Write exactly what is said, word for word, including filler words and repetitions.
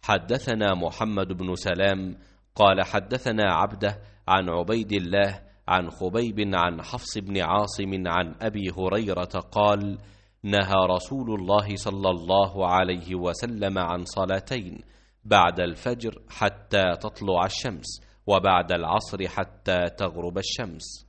حدثنا محمد بن سلام قال حدثنا عبده عن عبيد الله عن خبيب عن حفص بن عاصم عن أبي هريرة قال: نهى رسول الله صلى الله عليه وسلم عن صلاتين: بعد الفجر حتى تطلع الشمس، وبعد العصر حتى تغرب الشمس.